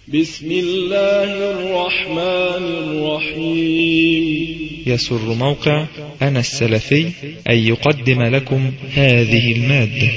بسم الله الرحمن الرحيم. يسر موقع أنا السلفي أن يقدم لكم هذه المادة.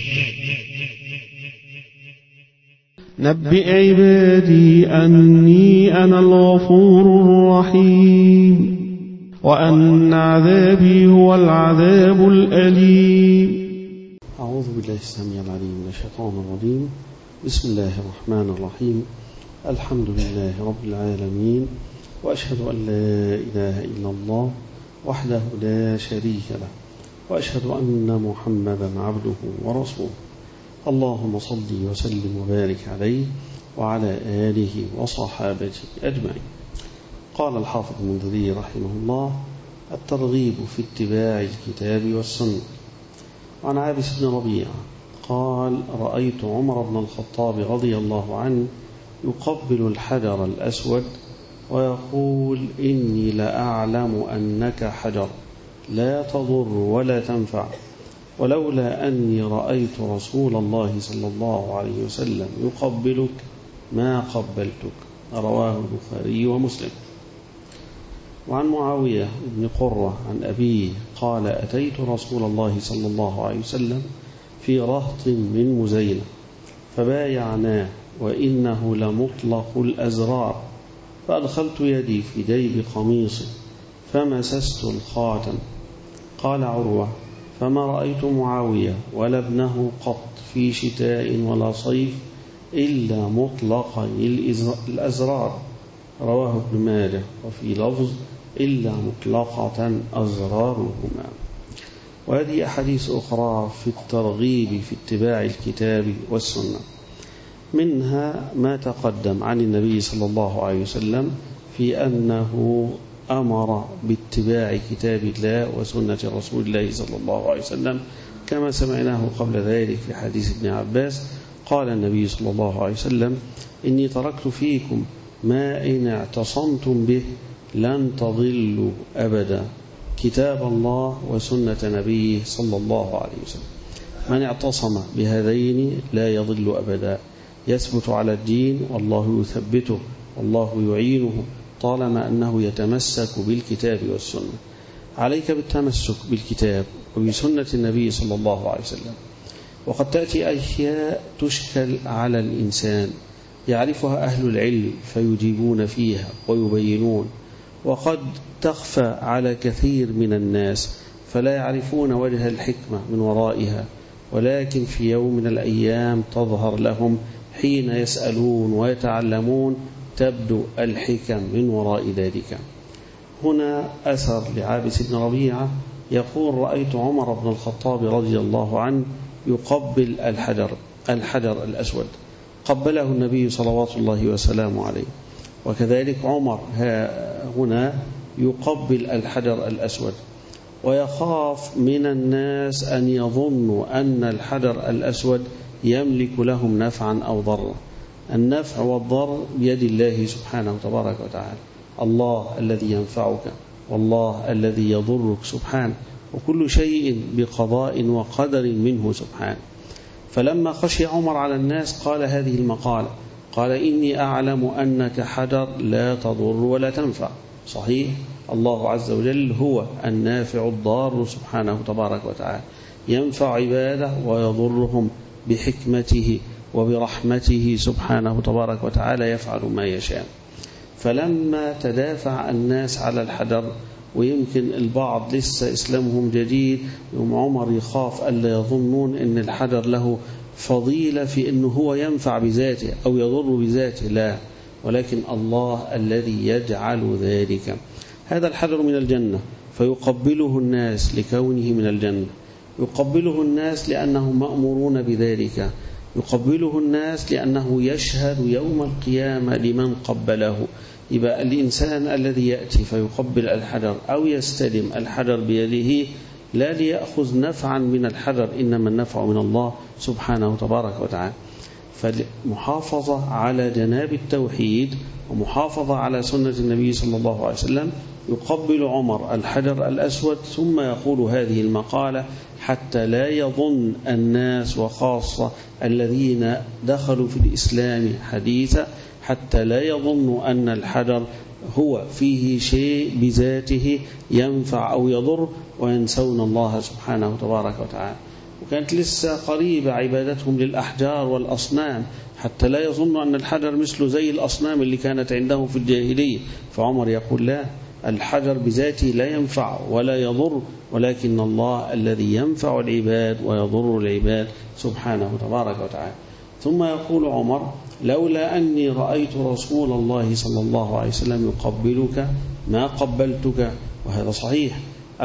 نبئ عبادي أني أنا الغفور الرحيم وأن عذابي هو العذاب الأليم. أعوذ بالله السميع العليم من الشيطان الرجيم. بسم الله الرحمن الرحيم. الحمد لله رب العالمين، وأشهد أن لا إله إلا الله وحده لا شريك له، وأشهد أن محمدا عبده ورسوله. اللهم صل وسلم وبارك عليه وعلى آله وصحابته أجمعين. قال الحافظ المنذري رحمه الله: الترغيب في اتباع الكتاب والسنة. عن عابس بن ربيعة قال: رأيت عمر بن الخطاب رضي الله عنه يقبل الحجر الأسود ويقول: إني لأعلم أنك حجر لا تضر ولا تنفع، ولولا أني رأيت رسول الله صلى الله عليه وسلم يقبلك ما قبلتك. رواه البخاري ومسلم. وعن معاوية بن قرة عن أبيه قال: أتيت رسول الله صلى الله عليه وسلم في رهط من مزينة فبايعناه وإنه لمطلق الأزرار، فأدخلت يدي في جيب قميصه فمسست الخاتم. قال عروة: فما رأيت معاوية ولا ابنه قط في شتاء ولا صيف إلا مطلق الأزرار. رواه ابن ماجه. وفي لفظ: إلا مطلقة أزرارهما. وهذه أحاديث أخرى في الترغيب في اتباع الكتاب والسنة، منها ما تقدم عن النبي صلى الله عليه وسلم في أنه أمر باتباع كتاب الله وسنة رسول الله صلى الله عليه وسلم، كما سمعناه قبل ذلك في حديث ابن عباس. قال النبي صلى الله عليه وسلم: إني تركت فيكم ما إن اعتصمتم به لن تضلوا أبدا، كتاب الله وسنة نبيه صلى الله عليه وسلم. من اعتصم بهذين لا يضل أبدا، يثبت على الدين والله يثبته والله يعينه طالما أنه يتمسك بالكتاب والسنة. عليك بالتمسك بالكتاب وبسنة النبي صلى الله عليه وسلم. وقد تأتي أشياء تشكل على الإنسان يعرفها أهل العلم فيجيبون فيها ويبينون، وقد تخفى على كثير من الناس فلا يعرفون وجه الحكمة من ورائها، ولكن في يوم من الأيام تظهر لهم حين يسألون ويتعلمون، تبدو الحكم من وراء ذلك. هنا أثر لعابس بن ربيعة يقول: رأيت عمر بن الخطاب رضي الله عنه يقبل الحجر الأسود. قبله النبي صلوات الله وسلامه عليه، وكذلك عمر هنا يقبل الحجر الأسود، ويخاف من الناس أن يظنوا أن الحجر الأسود يملك لهم نفعا أو ضرا. النفع والضر بيد الله سبحانه تبارك وتعالى، الله الذي ينفعك والله الذي يضرك سبحانه، وكل شيء بقضاء وقدر منه سبحانه. فلما خشي عمر على الناس قال هذه المقالة، قال: إني أعلم أنك حجر لا تضر ولا تنفع. صحيح، الله عز وجل هو النافع الضار سبحانه تبارك وتعالى، ينفع عباده ويضرهم بحكمته وبرحمته سبحانه تبارك وتعالى، يفعل ما يشاء. فلما تدافع الناس على الحجر، ويمكن البعض لسه إسلامهم جديد، يوم عمر يخاف ألا يظنون أن الحجر له فضيلة في أنه هو ينفع بذاته أو يضر بذاته، لا، ولكن الله الذي يجعل ذلك. هذا الحجر من الجنة فيقبله الناس لكونه من الجنة، يقبله الناس لأنهم مأمورون بذلك، يقبله الناس لأنه يشهد يوم القيامة لمن قبله. يبقى الإنسان الذي يأتي فيقبل الحجر أو يستلم الحجر بيده لا ليأخذ نفعا من الحجر، إنما النفع من الله سبحانه تبارك وتعالى. فالمحافظة على جناب التوحيد ومحافظة على سنة النبي صلى الله عليه وسلم، يقبل عمر الحجر الأسود ثم يقول هذه المقالة حتى لا يظن الناس وخاصة الذين دخلوا في الإسلام حديثا حتى لا يظن أن الحجر هو فيه شيء بذاته ينفع أو يضر، وينسون الله سبحانه تبارك وتعالى. وكانت لسه قريبة عبادتهم للأحجار والأصنام، حتى لا يظن أن الحجر مثل زي الأصنام اللي كانت عندهم في الجاهلية. فعمر يقول لا، الحجر بذاته لا ينفع ولا يضر، ولكن الله الذي ينفع العباد ويضر العباد سبحانه تبارك وتعالى. ثم يقول عمر لولا أني رأيت رسول الله صلى الله عليه وسلم يقبلك ما قبلتك. وهذا صحيح،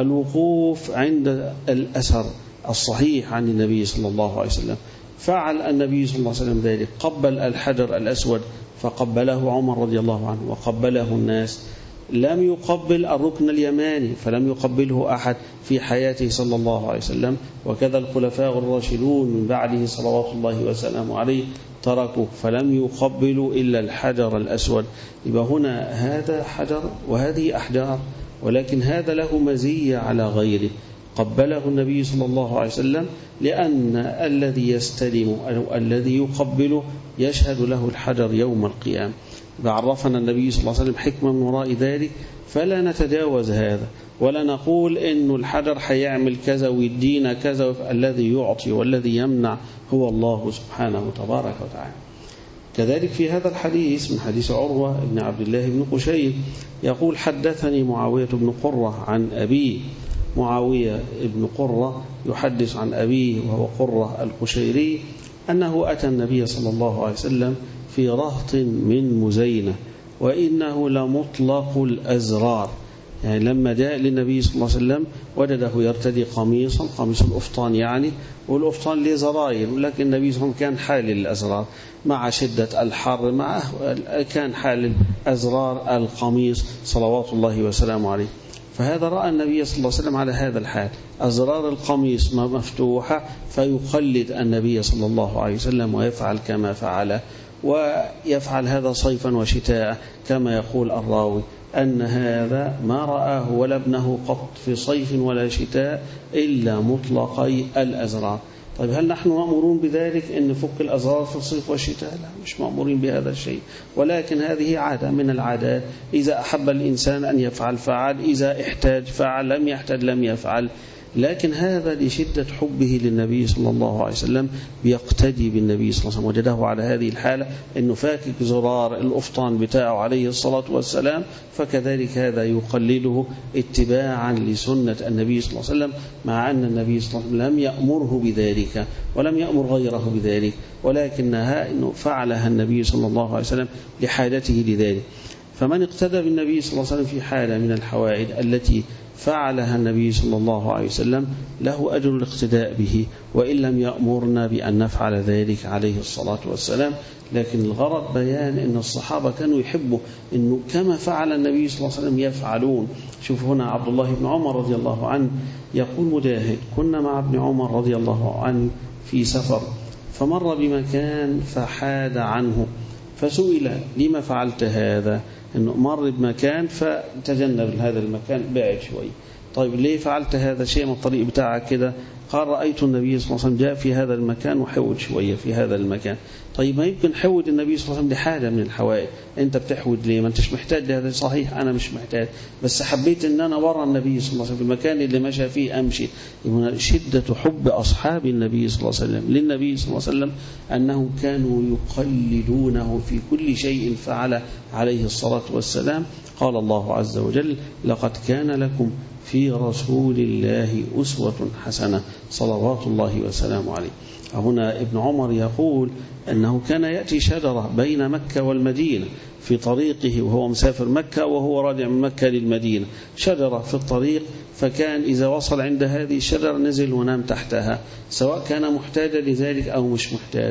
الوقوف عند الأثر الصحيح عن النبي صلى الله عليه وسلم. فعل النبي صلى الله عليه وسلم ذلك، قبل الحجر الأسود فقبله عمر رضي الله عنه وقبله الناس. لم يقبل الركن اليماني فلم يقبله أحد في حياته صلى الله عليه وسلم، وكذا الخلفاء الراشدون من بعده صلوات الله وسلامه عليه تركوا فلم يقبلوا إلا الحجر الأسود. يبقى هنا هذا حجر وهذه أحجار، ولكن هذا له مزية على غيره. قبله النبي صلى الله عليه وسلم لأن الذي يستلم أو الذي يقبله يشهد له الحجر يوم القيامة. عرفنا النبي صلى الله عليه وسلم حكمة من وراء ذلك، فلا نتجاوز هذا ولا نقول إنه الحجر حيعمل كذا ويدينا كذا. الذي يعطي والذي يمنع هو الله سبحانه تبارك وتعالى. كذلك في هذا الحديث من حديث عروة بن عبد الله بن قشير يقول حدثني معاوية بن قرة عن أبيه. معاوية بن قرة يحدث عن أبيه وهو قرة القشيري أنه أتى النبي صلى الله عليه وسلم في رهط من مزينة، وإنه لمطلق الأزرار. يعني لما جاء للنبي صلى الله عليه وسلم وجده يرتدي قميصا، قميص الأفطان يعني، والأفطان له زراير، ولكن النبي صلى الله عليه وسلم كان حال الأزرار مع شدة الحر، كان حال أزرار القميص صلوات الله وسلامه عليه. فهذا رأى النبي صلى الله عليه وسلم على هذا الحال، أزرار القميص مفتوحة، فيقلد النبي صلى الله عليه وسلم ويفعل كما فعل، ويفعل هذا صيفا وشتاء كما يقول الراوي أن هذا ما رآه ولا ابنه قط في صيف ولا شتاء إلا مطلقي الأزرار. طيب هل نحن مأمورون بذلك أن نفك الأزرار في الصيف والشتاء؟ لا، مش مأمورين بهذا الشيء، ولكن هذه عادة من العادات. إذا أحب الإنسان أن يفعل فعل، إذا احتاج فعل، لم يحتاج لم يفعل. لكن هذا لشدة حبه للنبي صلى الله عليه وسلم بيقتدي بالنبي صلى الله عليه وسلم، وجده على هذه الحالة أنه فاكك زرار الأفطان بتاعه عليه الصلاة والسلام، فكذلك هذا يقلده اتباعا لسنة النبي صلى الله عليه وسلم، مع أن النبي صلى الله عليه وسلم لم يأمره بذلك ولم يأمر غيره بذلك، ولكنها أنه فعلها النبي صلى الله عليه وسلم لحاجته لذلك. فمن اقتدى بالنبي صلى الله عليه وسلم في حالة من الحوائج التي فعلها النبي صلى الله عليه وسلم له أجر الاقتداء به، وإن لم يأمرنا بأن نفعل ذلك عليه الصلاة والسلام. لكن الغرض بيان أن الصحابة كانوا يحبوا أنه كما فعل النبي صلى الله عليه وسلم يفعلون. شوف هنا عبد الله بن عمر رضي الله عنه يقول مجاهد كنا مع ابن عمر رضي الله عنه في سفر، فمر بمكان فحاد عنه، فسئل لما فعلت هذا؟ أنه مر بمكان فتجنب هذا المكان، بعد شوي. طيب ليه فعلت هذا شيء من الطريق بتاعك كده؟ قال رأيت النبي صلى الله عليه وسلم جاء في هذا المكان وحود شوية في هذا المكان. طيب ما يمكن حود النبي صلى الله عليه وسلم لحاجة من الحوائج، أنت بتحود ليه؟ ما أنتش محتاج لهذا. صحيح أنا مش محتاج، بس حبيت أن أنا ورا النبي صلى الله عليه وسلم في المكان اللي مشى فيه أمشي. يبقى شدة حب أصحاب النبي صلى الله عليه وسلم للنبي صلى الله عليه وسلم أنهم كانوا يقلدونه في كل شيء فعل عليه الصلاة والسلام. قال الله عز وجل لقد كان لكم في رسول الله أسوة حسنة صلوات الله وسلامه عليه. هنا ابن عمر يقول أنه كان يأتي شجرة بين مكة والمدينة في طريقه وهو مسافر مكة وهو راجع من مكة للمدينة، شجرة في الطريق، فكان إذا وصل عند هذه الشجرة نزل ونام تحتها، سواء كان محتاجا لذلك أو مش محتاج.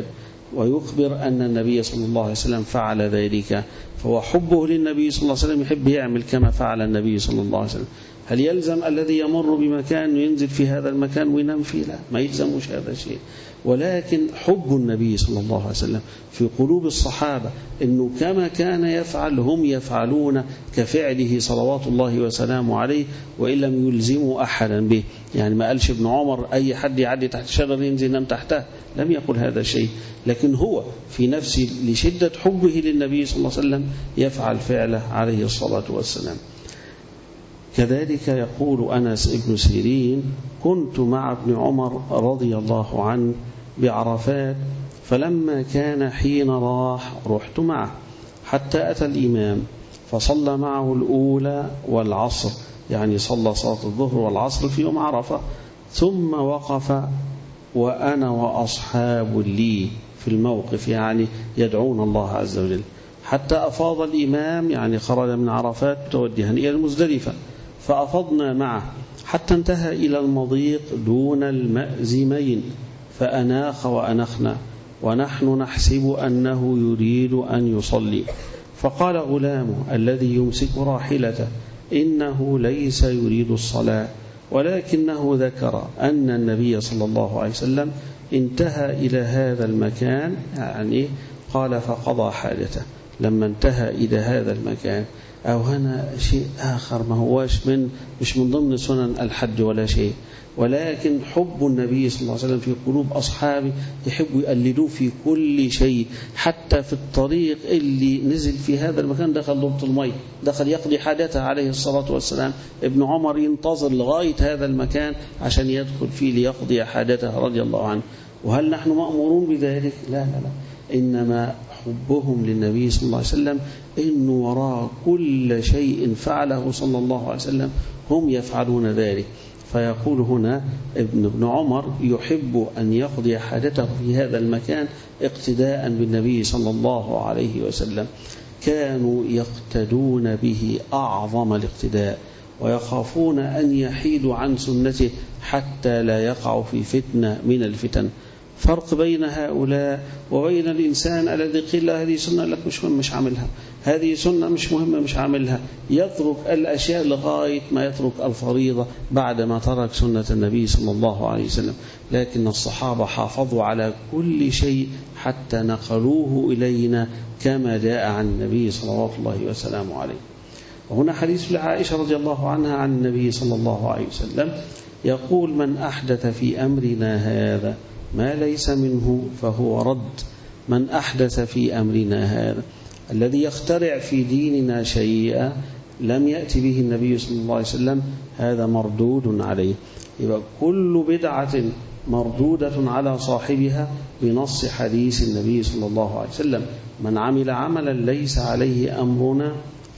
ويخبر أن النبي صلى الله عليه وسلم فعل ذلك، فهو حبه للنبي صلى الله عليه وسلم يحب يعمل كما فعل النبي صلى الله عليه وسلم. هل يلزم الذي يمر بمكان ينزل في هذا المكان وينام فيه؟ لا، ما يلزمش هذا الشيء، ولكن حب النبي صلى الله عليه وسلم في قلوب الصحابة إنه كما كان يفعل هم يفعلون كفعله صلوات الله وسلامه عليه، وإن لم يلزموا أحدا به. يعني ما قالش ابن عمر أي حد يعدي تحت الشجر ينزل نام تحته، لم يقل هذا الشيء، لكن هو في نفسه لشدة حبه للنبي صلى الله عليه وسلم يفعل فعله عليه الصلاة والسلام. كذلك يقول أنس بن سيرين: كنت مع ابن عمر رضي الله عنه بعرفات، فلما كان حين راح رحت معه حتى أتى الإمام فصلى معه الأولى والعصر، يعني صلى صلاة الظهر والعصر في يوم عرفة، ثم وقف وأنا وأصحاب لي في الموقف، يعني يدعون الله عز وجل، حتى أفاض الإمام، يعني خرج من عرفات متوجها إلى المزدلفة، فأفضنا معه حتى انتهى إلى المضيق دون المأزمين، فأناخ وأنخنا ونحن نحسب أنه يريد أن يصلي، فقال غلام الذي يمسك راحلته: إنه ليس يريد الصلاة، ولكنه ذكر أن النبي صلى الله عليه وسلم انتهى إلى هذا المكان، يعني قال فقضى حاجته لما انتهى إلى هذا المكان. أو هنا شيء آخر ما هواش مش من ضمن سنن الحج ولا شيء، ولكن حب النبي صلى الله عليه وسلم في قلوب أصحابه، يحبوا يقلدوه في كل شيء، حتى في الطريق اللي نزل في هذا المكان دخل ضبط المي، دخل يقضي حاجته عليه الصلاة والسلام، ابن عمر ينتظر لغاية هذا المكان عشان يدخل فيه ليقضي حاجته رضي الله عنه. وهل نحن مأمورون بذلك؟ لا لا لا، إنما حبهم للنبي صلى الله عليه وسلم إنه وراء كل شيء فعله صلى الله عليه وسلم هم يفعلون ذلك. فيقول هنا ابن عمر يحب أن يقضي حاجته في هذا المكان اقتداء بالنبي صلى الله عليه وسلم، كانوا يقتدون به أعظم الاقتداء، ويخافون أن يحيدوا عن سنته حتى لا يقعوا في فتنة من الفتن. فرق بين هؤلاء وبين الإنسان الذي قيل له هذه سنة لك مش مهم مش عاملها، هذه سنة مش مهمة مش عاملها، يترك الأشياء لغاية ما يترك الفريضة بعد ما ترك سنة النبي صلى الله عليه وسلم. لكن الصحابة حافظوا على كل شيء حتى نقلوه إلينا كما جاء عن النبي صلى الله وسلم عليه. وهنا حديث لعائشة رضي الله عنها عن النبي صلى الله عليه وسلم يقول: من أحدث في أمرنا هذا ما ليس منه فهو رد. من أحدث في أمرنا هذا، الذي يخترع في ديننا شيئا لم يأتي به النبي صلى الله عليه وسلم، هذا مردود عليه. يبقى كل بدعة مردودة على صاحبها بنص حديث النبي صلى الله عليه وسلم: من عمل عملا ليس عليه أمرنا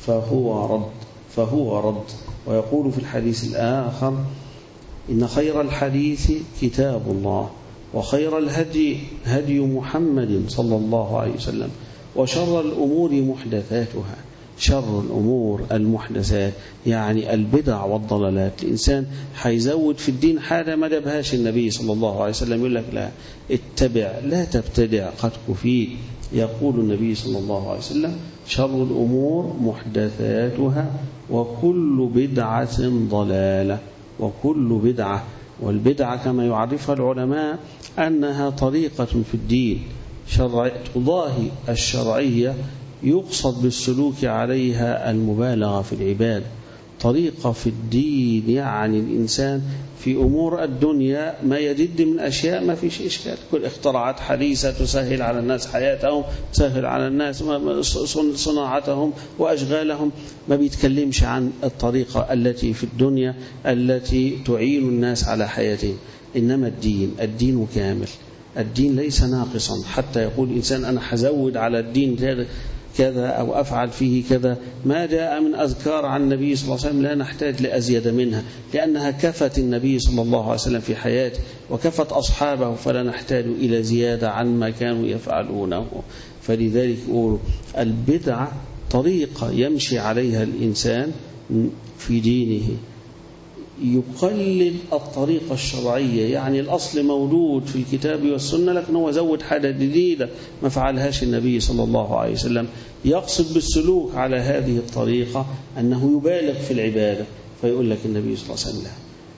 فهو رد. ويقول في الحديث الآخر: إن خير الحديث كتاب الله، وخير الهدي هدي محمد صلى الله عليه وسلم، وشر الأمور محدثاتها. شر الأمور المحدثات، يعني البدع والضلالات. الإنسان حيزود في الدين حاجة ما جابهاش النبي صلى الله عليه وسلم، يقول لك لا اتبع لا تبتدع قد كفيت. يقول النبي صلى الله عليه وسلم: شر الأمور محدثاتها، وكل بدعة ضلالة. وكل بدعة، والبدعة كما يعرفها العلماء أنها طريقة في الدين تضاهي الشرعية، يقصد بالسلوك عليها المبالغة في العبادة. طريقة في الدين يعني الإنسان في أمور الدنيا ما يجد من أشياء ما فيش إشكال، كل اختراعات حديثة تسهل على الناس حياتهم، تسهل على الناس صناعتهم وأشغالهم، ما بيتكلمش عن الطريقة التي في الدنيا التي تعين الناس على حياتهم. إنما الدين كامل، الدين ليس ناقصا حتى يقول الإنسان أنا حزود على الدين كذا أو أفعل فيه كذا. ما جاء من أذكار عن النبي صلى الله عليه وسلم لا نحتاج لأزيد منها، لأنها كفت النبي صلى الله عليه وسلم في حياته وكفت أصحابه، فلا نحتاج إلى زيادة عن ما كانوا يفعلونه. فلذلك يقول البدعة طريقة يمشي عليها الإنسان في دينه، يقلد الطريقة الشرعية، يعني الأصل موجود في الكتاب والسنة لكن هو زود حاجة جديدة ما فعلهاش النبي صلى الله عليه وسلم. يقصد بالسلوك على هذه الطريقة أنه يبالغ في العبادة، فيقول لك النبي صلى الله عليه وسلم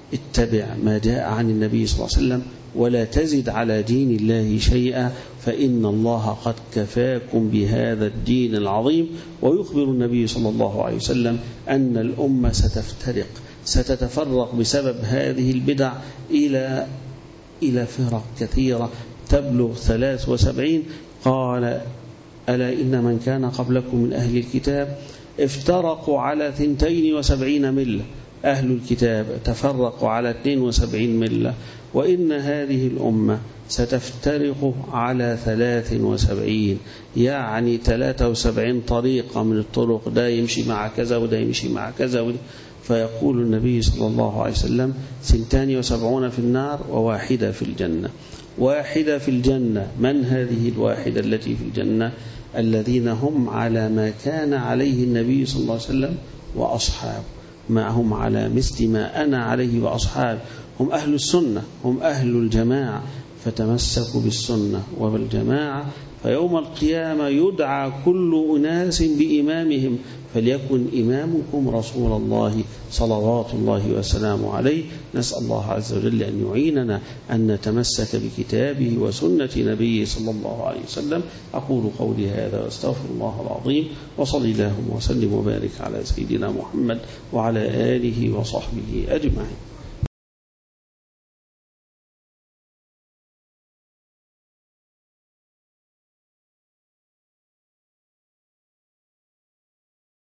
اتبع ما جاء عن النبي صلى الله عليه وسلم ولا تزد على دين الله شيئا فإن الله قد كفاكم بهذا الدين العظيم. ويخبر النبي صلى الله عليه وسلم أن الأمة ستتفرق بسبب هذه البدع إلى فرق كثيرة تبلغ 73. قال ألا إن من كان قبلكم من أهل الكتاب افترقوا على 72 ملة. أهل الكتاب تفرقوا على 72 ملة، وإن هذه الأمة ستفترق على 73، يعني 73 طريقة من الطرق، ده يمشي مع كذا وده يمشي مع كذا فيقول النبي صلى الله عليه وسلم 72 في النار وواحدة في الجنة. واحدة في الجنة، من هذه الواحدة التي في الجنة؟ الذين هم على ما كان عليه النبي صلى الله عليه وسلم وأصحابه، ما هم على مثل ما أنا عليه وأصحاب، هم أهل السنة، هم أهل الجماعة، فتمسكوا بالسنة وبالجماعة. فيوم القيامة يدعى كل أناس بإمامهم، فليكن إمامكم رسول الله صلوات الله وسلامه عليه. نسأل الله عز وجل أن يعيننا أن نتمسك بكتابه وسنة نبيه صلى الله عليه وسلم. أقول قولي هذا واستغفر الله العظيم، وصلي اللهم وسلم وبارك على سيدنا محمد وعلى آله وصحبه أجمعين.